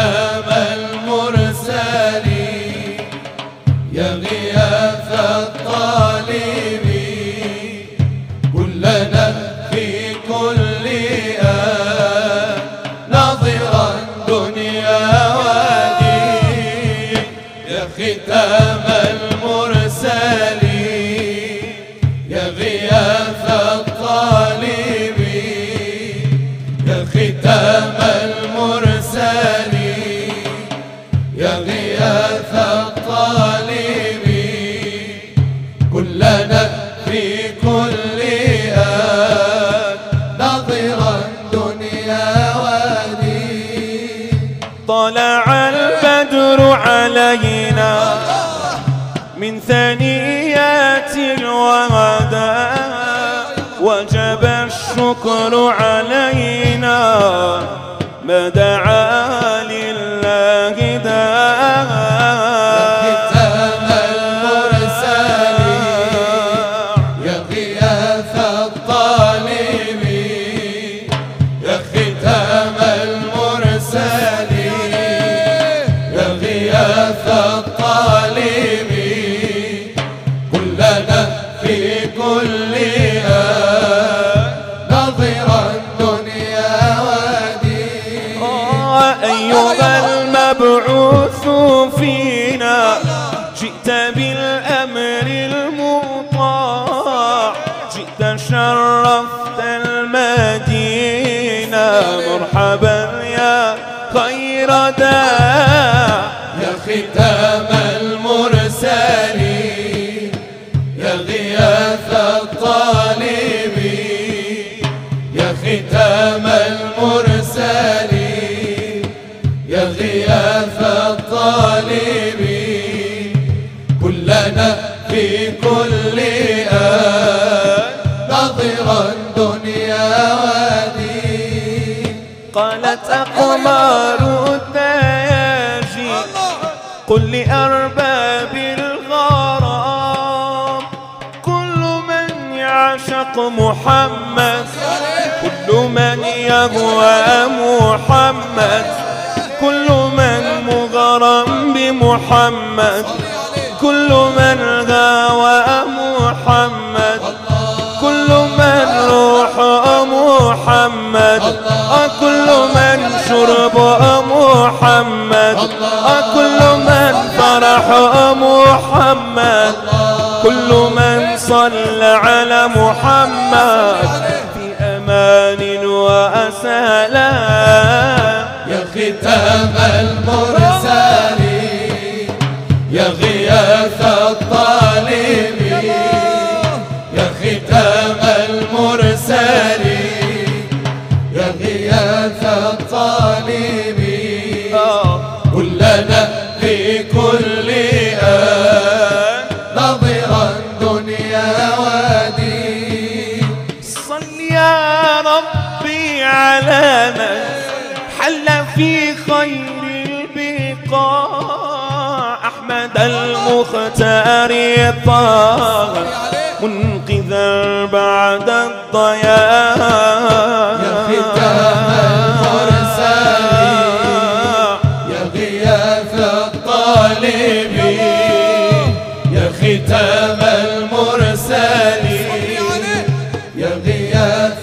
ختام المرسلين يا غياث الطالبين كلنا في كل آن ناظرا دنيا ودين يا ختام المرسلين يا غياث الطالبين يا ختام المرسلين يا غياث الطالبين كلنا في كل آن ناظرا دنيا ودين طلع البدر علينا من ثنيات الوداع وجب الشكر علينا ما دعا لله داع ختام المرسلين يا غياث الطالبين يا ختام المرسلين يا غياث الطالبين كلنا في كل آن ناظرا دنيا ودين أيها المبعوث فينا جئت بالأمر المطاع جئت شرفت المدينة مرحبا يا خير داع يا ختام المرسلين يا غياث الطالبين يا ختام المرسلين يا غياث الطالبين كلنا في كل آن ناظرا دنيا ودين قالت أقمار التاجي قل لأرباب الغرام كل من يعشق محمد كل من يهوى محمد كل من مغرم بمحمد كل من غاوى محمد كل من روح محمد كل من شرب محمد كل من فرح محمد كل من صلى على محمد في أمان وسلام يا ختام المرسلين يا غياث الطالبين يا ختام المرسلين يا غياث الطالبين كلنا في كل آن ناظرا دنيا ودين صل يا ربي على من حل في خير البقاع أحمد المختار طه منقذا بعد الضياع يا ختام المرسلين يا غياث الطالبين يا ختام المرسلين يا غياث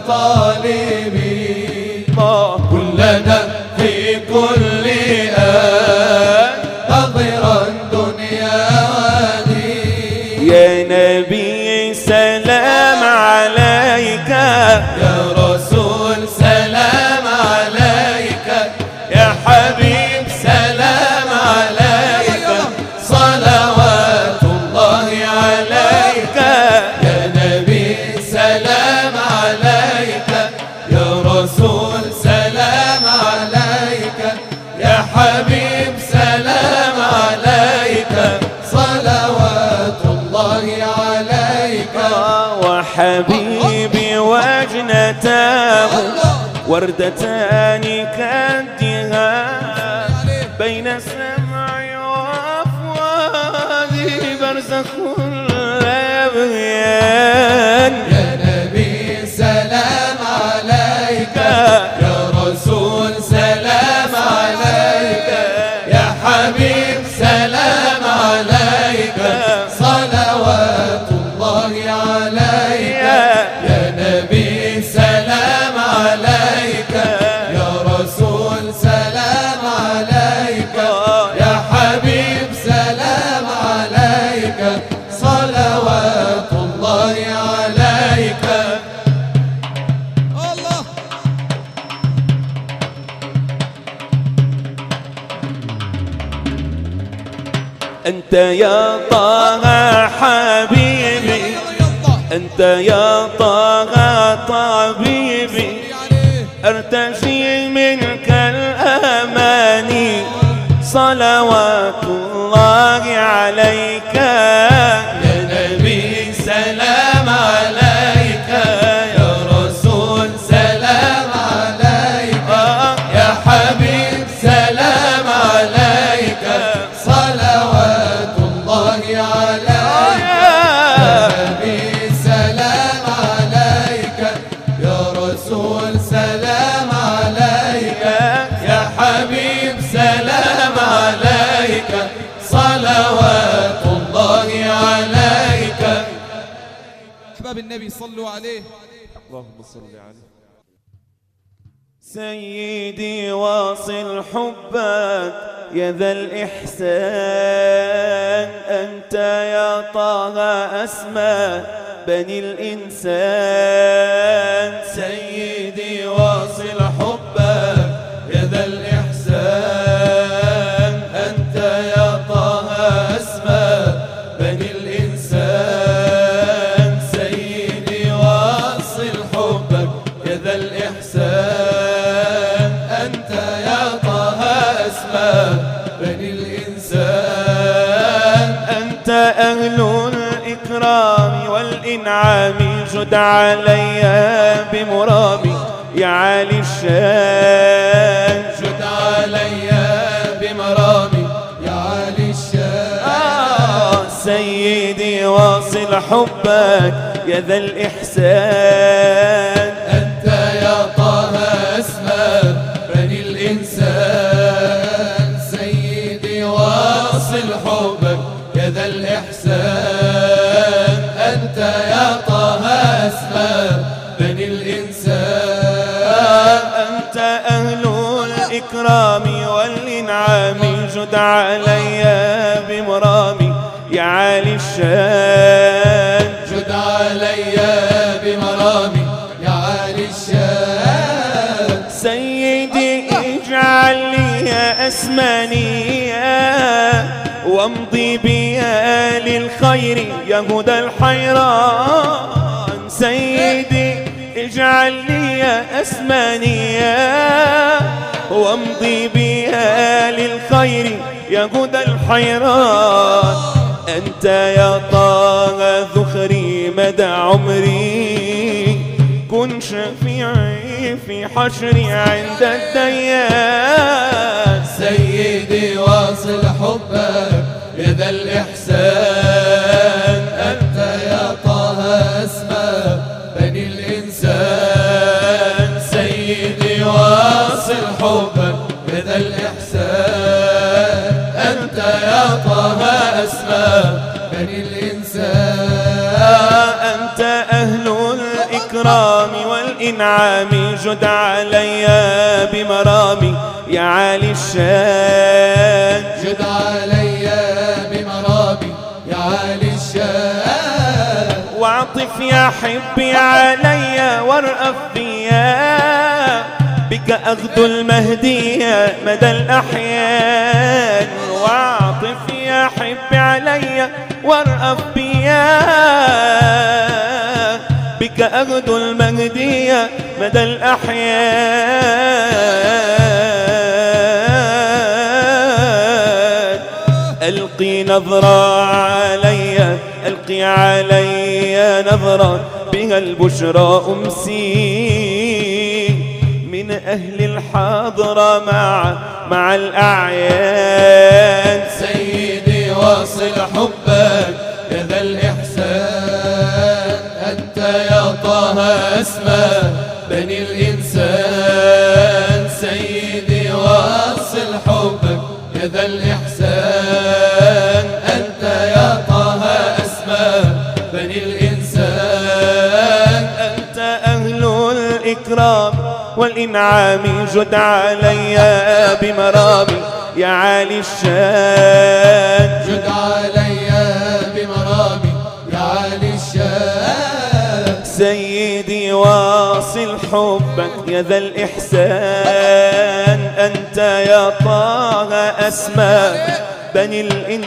الطالبين كلنا في كل آن ناظرا دنيا ودين يا نبي سلام عليك يا رسول سلام عليك يا حبيب سلام عليك صلوات الله عليك يا نبي سلام عليك يا رسول سلام عليك يا حبيب سلام عليك صلوات الله عليك وحبيبي وجنتاه وردتان كالدهان بين السمع وأفوادي برزخ الأبيان يا نبي سلام عليك يا رسول سلام عليك أنت يا طه حبيبي، أنت يا طه طبيبي، أرتجي منك الأماني، صلوات الله عليك يا نبي سلام عليك، يا رسول سلام عليك، يا حبيب سلام عليك، صلوات الله عليك. يا نبي سلام عليك، يا رسول سلام عليك، يا حبيب سلام عليك، صلوات الله عليك. أحباب النبي صلوا عليه. اللهم صل عليه. سيدي واصل حبك يا ذا الإحسان، أنت يا طه أسمى بني الإنسان. سيدي واصل حبك يا ذا الإحسان، أنت يا طه أسمى بني الإنسان. سيدي واصل حبك يا ذا الإحسان، أنت يا طه أسمى بني الإنسان. أنت أهل الإكرام والإنعام، جد علي بمرامي يا عالي الشان. جد علي بمرامي يا عالي الشان. سيدي واصل حبك يا ذا الإحسان، أنت يا طه أسمى بني الإنسان. سيدي واصل حبك يا ذا الإحسان، أنت يا طه أسمى بني الإنسان. أنت أهل الإكرام والإنعام، جد علي بمرامي يا عالي الشان. جد علي بمرامي يا عالي الشان. سيدي اجعل لي أسمانيا، وامضي بيا للخير يا هدى الحيران. سيدي اجعل لي أسمانيا، وامضي بيا للخير يا هدى الحيران. أنت يا طه ذخري مدى عمري، كن شفيعي في حشري عند الديان. سيدي واصل حبك يا ذا الإحسان، أنت يا طه أسمى بني الإنسان. سيدي واصل حبك يا ذا الإحسان، أنت يا طه أسمى بني الإنسان. أنت أهل الإكرام والإنعام، جد علي بمرامي يا عالي الشان. جد علي بمرامي يا عالي الشان. واعطف يا حبي علي وارأف بيا، بك أغدو المهدية مدى الأحيان. واعطف يا حبي علي وارأف بيا، بك أغدو المهدية مدى الأحيان. ألقي نظرة علي، ألقي علي نظرة، بها البشرى أمسي، من أهل الحاضرة مع الأعيان. سيدي واصل حبك يا ذا الإحسان، أنت يا طه أسمى بني الإنسان. سيدي واصل حبك يا ذا الإحسان، أنت يا طه أسمى بني الإنسان. أنت أهل الإكرام والإنعام، جد علي بمرامي يا عالي الشان. جد علي بمرامي يا عالي الشان. سيدي واصل حبك يا ذا الإحسان، أنت يا طه أسمى بني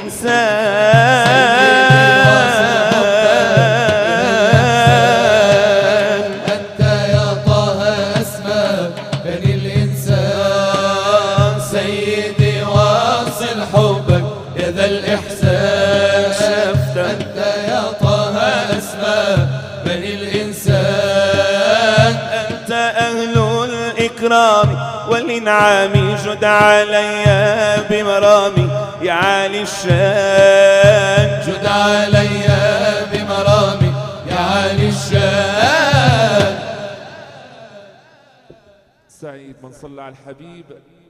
الإنسان. أنت يا طه أسمى بني الإنسان، سيدي واصل حبك يا ذا الإحسان. أنت يا طه أسمى بني الإنسان، أنت أهل الإكرام والإنعام، جد علي بمرامي يا عالي الشان. جد علي بمرامي يا عالي الشان. سعيد من صلى على الحبيب.